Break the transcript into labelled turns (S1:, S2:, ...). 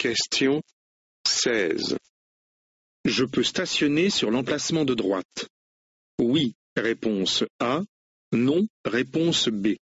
S1: Question 16.
S2: Je peux stationner sur l'emplacement de droite. Oui, réponse A. Non, réponse B.